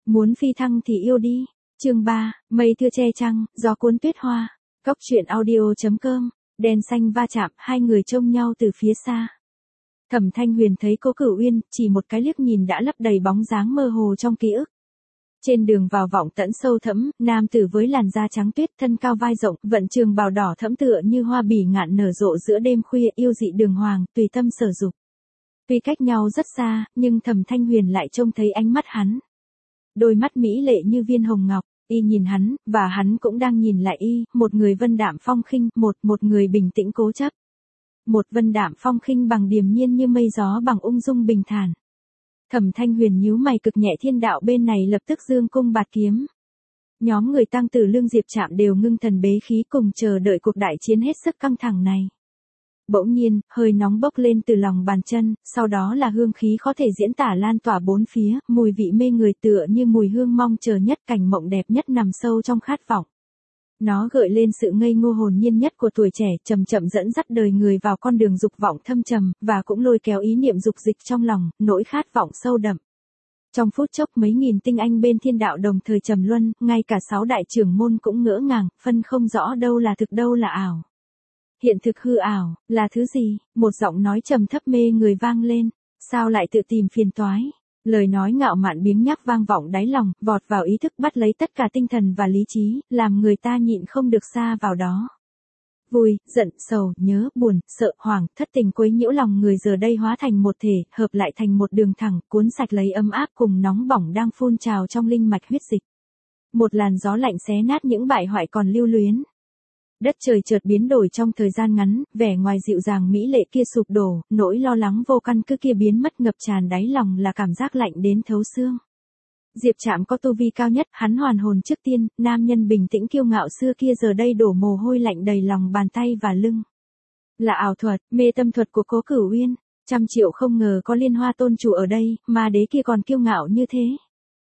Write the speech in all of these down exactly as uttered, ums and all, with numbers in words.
Muốn phi thăng thì yêu đi. Chương ba, mây thưa che trăng, gió cuốn tuyết hoa. Cốc truyện audio.com, đèn xanh va chạm, hai người trông nhau từ phía xa. Thẩm Thanh Huyền thấy Cố Cửu Uyên, chỉ một cái liếc nhìn đã lấp đầy bóng dáng mơ hồ trong ký ức. Trên đường vào vọng tẫn sâu thẫm, nam tử với làn da trắng tuyết, thân cao vai rộng, vận trường bào đỏ thẫm tựa như hoa bỉ ngạn nở rộ giữa đêm khuya, yêu dị đường hoàng, tùy tâm sở dục. Tuy cách nhau rất xa, nhưng Thẩm Thanh Huyền lại trông thấy ánh mắt hắn. Đôi mắt mỹ lệ như viên hồng ngọc, y nhìn hắn, và hắn cũng đang nhìn lại y, một người vân đạm phong khinh, một, một người bình tĩnh cố chấp. Một vân đạm phong khinh bằng điềm nhiên như mây gió, bằng ung dung bình thản. Thẩm Thanh Huyền nhíu mày, cực nhẹ, thiên đạo bên này lập tức dương cung bạt kiếm. Nhóm người Tăng Tử Lương Diệp Trạm đều ngưng thần bế khí, cùng chờ đợi cuộc đại chiến hết sức căng thẳng này. Bỗng nhiên, hơi nóng bốc lên từ lòng bàn chân, sau đó là hương khí khó thể diễn tả lan tỏa bốn phía, mùi vị mê người tựa như mùi hương mong chờ nhất, cảnh mộng đẹp nhất nằm sâu trong khát vọng. Nó gợi lên sự ngây ngô hồn nhiên nhất của tuổi trẻ, chậm chậm dẫn dắt đời người vào con đường dục vọng thâm trầm, và cũng lôi kéo ý niệm dục dịch trong lòng, nỗi khát vọng sâu đậm. Trong phút chốc, mấy nghìn tinh anh bên thiên đạo đồng thời trầm luân, ngay cả sáu đại trưởng môn cũng ngỡ ngàng, phân không rõ đâu là thực đâu là ảo. Hiện thực hư ảo, là thứ gì? Một giọng nói trầm thấp mê người vang lên. Sao lại tự tìm phiền toái? Lời nói ngạo mạn biếng nhác vang vọng đáy lòng, vọt vào ý thức, bắt lấy tất cả tinh thần và lý trí, làm người ta nhịn không được xa vào đó. Vui, giận, sầu, nhớ, buồn, sợ, hoảng, thất tình quấy nhiễu lòng người giờ đây hóa thành một thể, hợp lại thành một đường thẳng, cuốn sạch lấy ấm áp cùng nóng bỏng đang phun trào trong linh mạch huyết dịch. Một làn gió lạnh xé nát những bại hoại còn lưu luyến. Đất trời chợt biến đổi trong thời gian ngắn, vẻ ngoài dịu dàng mỹ lệ kia sụp đổ, nỗi lo lắng vô căn cứ kia biến mất, ngập tràn đáy lòng là cảm giác lạnh đến thấu xương. Diệp Trạm có tu vi cao nhất, hắn hoàn hồn trước tiên, nam nhân bình tĩnh kiêu ngạo xưa kia giờ đây đổ mồ hôi lạnh đầy lòng bàn tay và lưng. Là ảo thuật, mê tâm thuật của Cố Cửu Uyên, trăm triệu không ngờ có Liên Hoa Tôn chủ ở đây, mà đế kia còn kiêu ngạo như thế.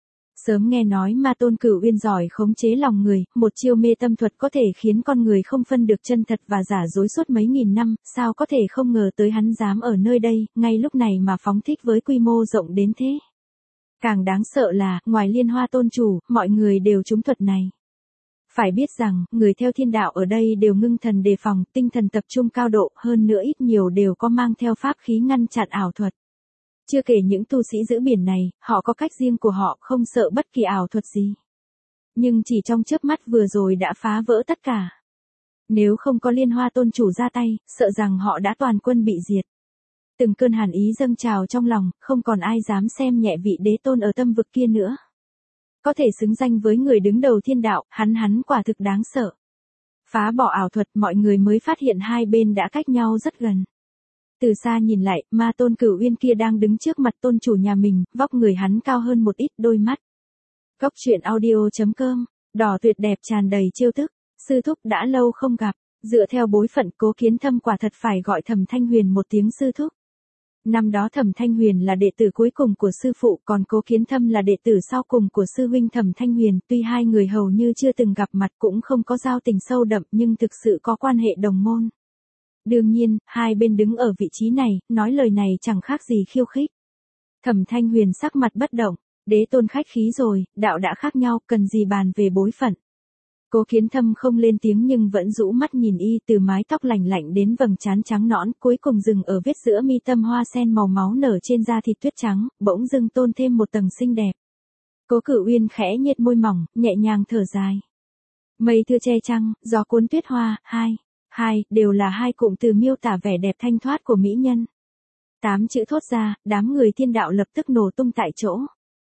Sớm nghe nói Ma Tôn Cửu Uyên giỏi khống chế lòng người, một chiêu mê tâm thuật có thể khiến con người không phân được chân thật và giả dối suốt mấy nghìn năm, sao có thể không ngờ tới hắn dám ở nơi đây, ngay lúc này mà phóng thích với quy mô rộng đến thế. Càng đáng sợ là, ngoài Liên Hoa Tôn chủ, mọi người đều trúng thuật này. Phải biết rằng, người theo thiên đạo ở đây đều ngưng thần đề phòng, tinh thần tập trung cao độ, hơn nữa ít nhiều đều có mang theo pháp khí ngăn chặn ảo thuật. Chưa kể những tu sĩ giữ biển này, họ có cách riêng của họ, không sợ bất kỳ ảo thuật gì. Nhưng chỉ trong chớp mắt vừa rồi đã phá vỡ tất cả. Nếu không có Liên Hoa Tôn chủ ra tay, sợ rằng họ đã toàn quân bị diệt. Từng cơn hàn ý dâng trào trong lòng, không còn ai dám xem nhẹ vị đế tôn ở tâm vực kia nữa. Có thể xứng danh với người đứng đầu thiên đạo, hắn hắn quả thực đáng sợ. Phá bỏ ảo thuật, mọi người mới phát hiện hai bên đã cách nhau rất gần. Từ xa nhìn lại, Ma Tôn Cửu Uyên kia đang đứng trước mặt tôn chủ nhà mình, vóc người hắn cao hơn một ít, đôi mắt. Cốc truyện audio.com, đỏ tuyệt đẹp tràn đầy trêu tức, sư thúc đã lâu không gặp, dựa theo bối phận Cố Kiến Thâm quả thật phải gọi Thẩm Thanh Huyền một tiếng sư thúc. Năm đó Thẩm Thanh Huyền là đệ tử cuối cùng của sư phụ, còn Cố Kiến Thâm là đệ tử sau cùng của sư huynh Thẩm Thanh Huyền, tuy hai người hầu như chưa từng gặp mặt cũng không có giao tình sâu đậm nhưng thực sự có quan hệ đồng môn. Đương nhiên, hai bên đứng ở vị trí này, nói lời này chẳng khác gì khiêu khích. Thẩm Thanh Huyền sắc mặt bất động, đế tôn khách khí rồi, đạo đã khác nhau, cần gì bàn về bối phận. Cố Kiến Thâm không lên tiếng nhưng vẫn rũ mắt nhìn y, từ mái tóc lành lạnh đến vầng trán trắng nõn, cuối cùng dừng ở vết giữa mi tâm hoa sen màu máu nở trên da thịt tuyết trắng, bỗng dưng tôn thêm một tầng xinh đẹp. Cố Cửu Uyên khẽ nhếch môi mỏng, nhẹ nhàng thở dài. Mây thưa che trăng, gió cuốn tuyết hoa, hai. Hai, đều là hai cụm từ miêu tả vẻ đẹp thanh thoát của mỹ nhân. Tám chữ thốt ra, đám người thiên đạo lập tức nổ tung tại chỗ.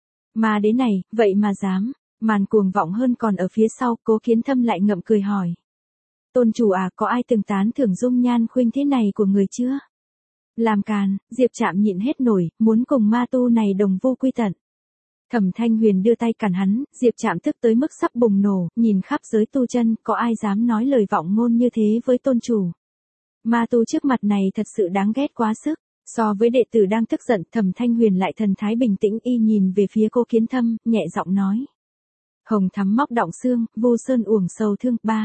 Mà đế này, vậy mà dám, màn cuồng vọng hơn còn ở phía sau, Cố Kiến Thâm lại ngậm cười hỏi. Tôn chủ à, có ai từng tán thưởng dung nhan khuynh thế này của người chưa? Làm càn, Diệp Trạm nhịn hết nổi, muốn cùng ma tu này đồng vô quy tận. Thẩm Thanh Huyền đưa tay cản hắn, Diệp Trạm tức tới mức sắp bùng nổ, nhìn khắp giới tu chân, có ai dám nói lời vọng ngôn như thế với tôn chủ. Ma tu trước mặt này thật sự đáng ghét quá sức, so với đệ tử đang tức giận, Thẩm Thanh Huyền lại thần thái bình tĩnh, y nhìn về phía Cố Kiến Thâm, nhẹ giọng nói. Hồng thắm móc động xương, Vu Sơn uổng sầu thương, ba.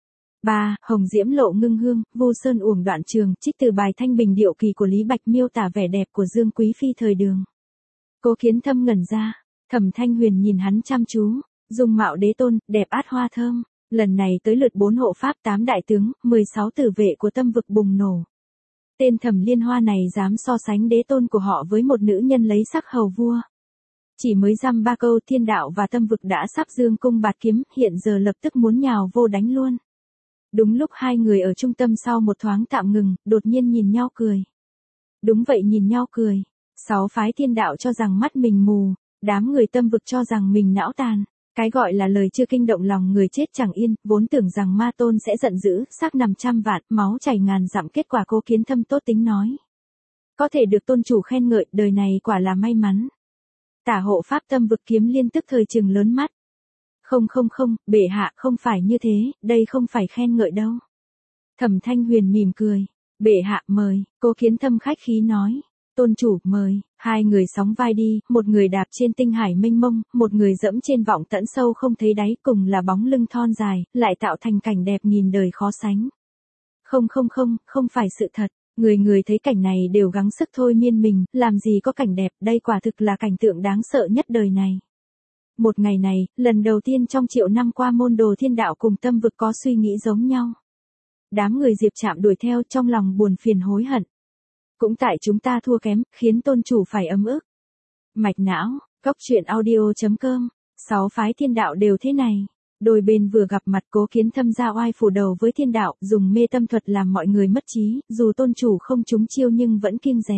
Ba, hồng diễm lộ ngưng hương, Vu Sơn uổng đoạn trường, trích từ bài Thanh Bình Điệu Kỳ của Lý Bạch miêu tả vẻ đẹp của Dương Quý Phi thời đường. Cố Kiến Thâm ngẩn ra. Thẩm Thanh Huyền nhìn hắn chăm chú, dung mạo đế tôn, đẹp át hoa thơm, lần này tới lượt bốn hộ pháp tám đại tướng, mười sáu tử vệ của Tâm vực bùng nổ. Tên Thẩm Liên Hoa này dám so sánh đế tôn của họ với một nữ nhân lấy sắc hầu vua. Chỉ mới dăm ba câu Thiên Đạo và Tâm vực đã sắp dương cung bạt kiếm, hiện giờ lập tức muốn nhào vô đánh luôn. Đúng lúc hai người ở trung tâm sau một thoáng tạm ngừng, đột nhiên nhìn nhau cười. Đúng vậy, nhìn nhau cười. Sáu phái Thiên Đạo cho rằng mắt mình mù, đám người Tâm vực cho rằng mình não tàn. Cái gọi là lời chưa kinh động lòng người chết chẳng yên, vốn tưởng rằng ma tôn sẽ giận dữ, xác nằm trăm vạn, máu chảy ngàn dặm, kết quả Cố Kiến Thâm tốt tính nói. Có thể được tôn chủ khen ngợi, đời này quả là may mắn. Tả hộ pháp Tâm vực Kiếm Liên tức thời trừng lớn mắt. Không không không, bệ hạ, không phải như thế, đây không phải khen ngợi đâu. Thẩm Thanh Huyền mỉm cười. Bệ hạ mời, Cố Kiến Thâm khách khí nói. Tôn chủ mời, hai người sóng vai đi, một người đạp trên tinh hải mênh mông, một người dẫm trên vọng tận sâu không thấy đáy, cùng là bóng lưng thon dài, lại tạo thành cảnh đẹp nghìn đời khó sánh. Không không không, không phải sự thật, người người thấy cảnh này đều gắng sức thôi miên mình, làm gì có cảnh đẹp, đây quả thực là cảnh tượng đáng sợ nhất đời này. Một ngày này, lần đầu tiên trong triệu năm qua môn đồ Thiên Đạo cùng Tâm vực có suy nghĩ giống nhau. Đám người Diệp Trạm đuổi theo trong lòng buồn phiền hối hận. Cũng tại chúng ta thua kém, khiến tôn chủ phải ấm ức. Mạch não, cốc truyện audio chấm com, sáu phái Thiên Đạo đều thế này. Đôi bên vừa gặp mặt, Cố Kiến Thâm ra oai phủ đầu với Thiên Đạo, dùng mê tâm thuật làm mọi người mất trí, dù tôn chủ không trúng chiêu nhưng vẫn kiêng dè.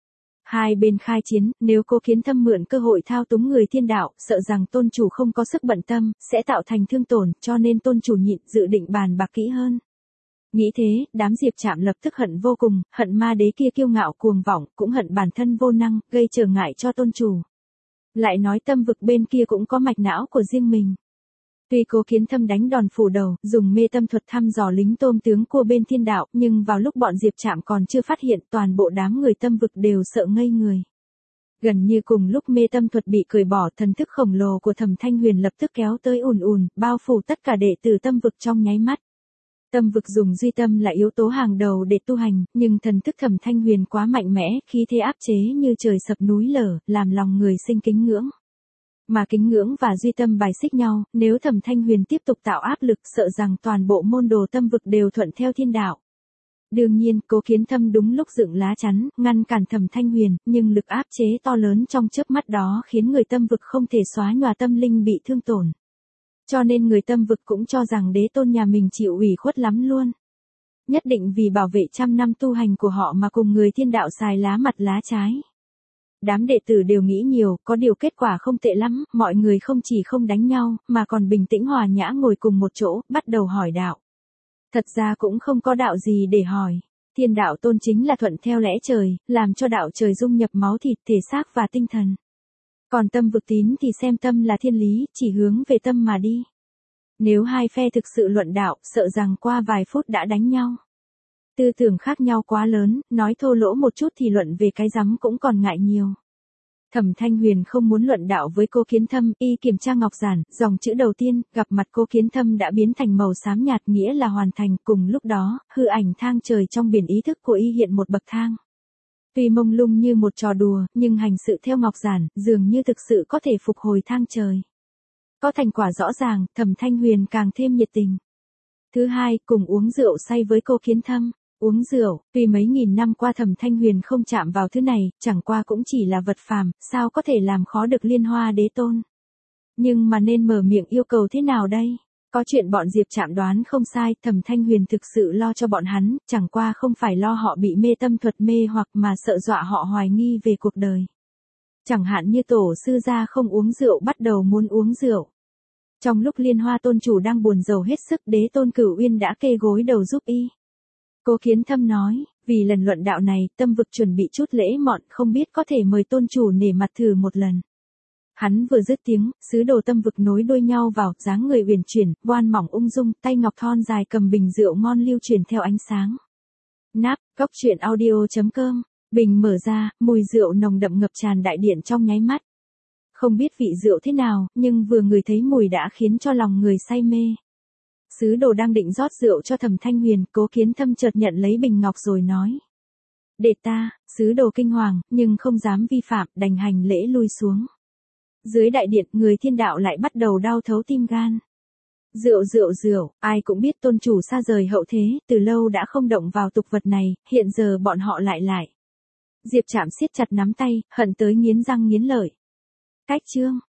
Hai bên khai chiến, nếu Cố Kiến Thâm mượn cơ hội thao túng người Thiên Đạo, sợ rằng tôn chủ không có sức bận tâm, sẽ tạo thành thương tổn, cho nên tôn chủ nhịn, dự định bàn bạc kỹ hơn. Nghĩ thế, đám Diệp Trạm lập tức hận vô cùng, hận ma đế kia kiêu ngạo cuồng vọng, cũng hận bản thân vô năng, gây trở ngại cho tôn chủ. Lại nói Tâm vực bên kia cũng có mạch não của riêng mình. Tuy Cố Kiến Thâm đánh đòn phủ đầu, dùng mê tâm thuật thăm dò lính tôm tướng của bên Thiên Đạo, nhưng vào lúc bọn Diệp Trạm còn chưa phát hiện, toàn bộ đám người Tâm vực đều sợ ngây người. Gần như cùng lúc mê tâm thuật bị cởi bỏ, thần thức khổng lồ của Thẩm Thanh Huyền lập tức kéo tới ùn ùn, bao phủ tất cả đệ tử Tâm vực trong nháy mắt. Tâm vực dùng duy tâm là yếu tố hàng đầu để tu hành, nhưng thần thức Thẩm Thanh Huyền quá mạnh mẽ, khí thế áp chế như trời sập núi lở, làm lòng người sinh kính ngưỡng. Mà kính ngưỡng và duy tâm bài xích nhau, nếu Thẩm Thanh Huyền tiếp tục tạo áp lực, sợ rằng toàn bộ môn đồ Tâm vực đều thuận theo Thiên Đạo. Đương nhiên, Cố Kiến Thâm đúng lúc dựng lá chắn, ngăn cản Thẩm Thanh Huyền, nhưng lực áp chế to lớn trong chớp mắt đó khiến người Tâm vực không thể xóa nhòa tâm linh bị thương tổn. Cho nên người Tâm vực cũng cho rằng đế tôn nhà mình chịu ủy khuất lắm luôn. Nhất định vì bảo vệ trăm năm tu hành của họ mà cùng người Thiên Đạo xài lá mặt lá trái. Đám đệ tử đều nghĩ nhiều, có điều kết quả không tệ lắm, mọi người không chỉ không đánh nhau, mà còn bình tĩnh hòa nhã ngồi cùng một chỗ, bắt đầu hỏi đạo. Thật ra cũng không có đạo gì để hỏi. Thiên Đạo tôn chính là thuận theo lẽ trời, làm cho đạo trời dung nhập máu thịt, thể xác và tinh thần. Còn Tâm vực tín thì xem tâm là thiên lý, chỉ hướng về tâm mà đi. Nếu hai phe thực sự luận đạo, sợ rằng qua vài phút đã đánh nhau. Tư tưởng khác nhau quá lớn, nói thô lỗ một chút thì luận về cái rắm cũng còn ngại nhiều. Thẩm Thanh Huyền không muốn luận đạo với Cố Kiến Thâm, y kiểm tra ngọc giản, dòng chữ đầu tiên, gặp mặt Cố Kiến Thâm đã biến thành màu xám nhạt, nghĩa là hoàn thành. Cùng lúc đó, hư ảnh thang trời trong biển ý thức của y hiện một bậc thang. Tuy mông lung như một trò đùa, nhưng hành sự theo ngọc giản, dường như thực sự có thể phục hồi thang trời. Có thành quả rõ ràng, Thẩm Thanh Huyền càng thêm nhiệt tình. Thứ hai, cùng uống rượu say với Cố Kiến Thâm. Uống rượu, tuy mấy nghìn năm qua Thẩm Thanh Huyền không chạm vào thứ này, chẳng qua cũng chỉ là vật phàm, sao có thể làm khó được Liên Hoa đế tôn. Nhưng mà nên mở miệng yêu cầu thế nào đây? Có chuyện bọn Diệp Trạm đoán không sai, Thẩm Thanh Huyền thực sự lo cho bọn hắn, chẳng qua không phải lo họ bị mê tâm thuật mê hoặc mà sợ dọa họ hoài nghi về cuộc đời. Chẳng hạn như tổ sư gia không uống rượu bắt đầu muốn uống rượu. Trong lúc Liên Hoa tôn chủ đang buồn rầu hết sức, đế tôn Cửu Uyên đã kê gối đầu giúp y. Cố Kiến Thâm nói, vì lần luận đạo này, Tâm vực chuẩn bị chút lễ mọn, không biết có thể mời tôn chủ nể mặt thử một lần. Hắn vừa dứt tiếng, sứ đồ Tâm vực nối đuôi nhau vào, dáng người uyển chuyển, voan mỏng ung dung, tay ngọc thon dài cầm bình rượu ngon lưu truyền theo ánh sáng. Nắp, cốc truyện audio chấm com, bình mở ra, mùi rượu nồng đậm ngập tràn đại điện trong nháy mắt. Không biết vị rượu thế nào, nhưng vừa ngửi thấy mùi đã khiến cho lòng người say mê. Sứ đồ đang định rót rượu cho Thẩm Thanh Huyền, Cố Kiến Thâm chợt nhận lấy bình ngọc rồi nói. Để ta, sứ đồ kinh hoàng, nhưng không dám vi phạm, đành hành lễ lui xuống. Dưới đại điện, người thiên đạo lại bắt đầu đau thấu tim gan. Rượu rượu rượu, ai cũng biết tôn chủ xa rời hậu thế, từ lâu đã không động vào tục vật này, hiện giờ bọn họ lại lại. Diệp Trạm siết chặt nắm tay, hận tới nghiến răng nghiến lợi. Cách chương.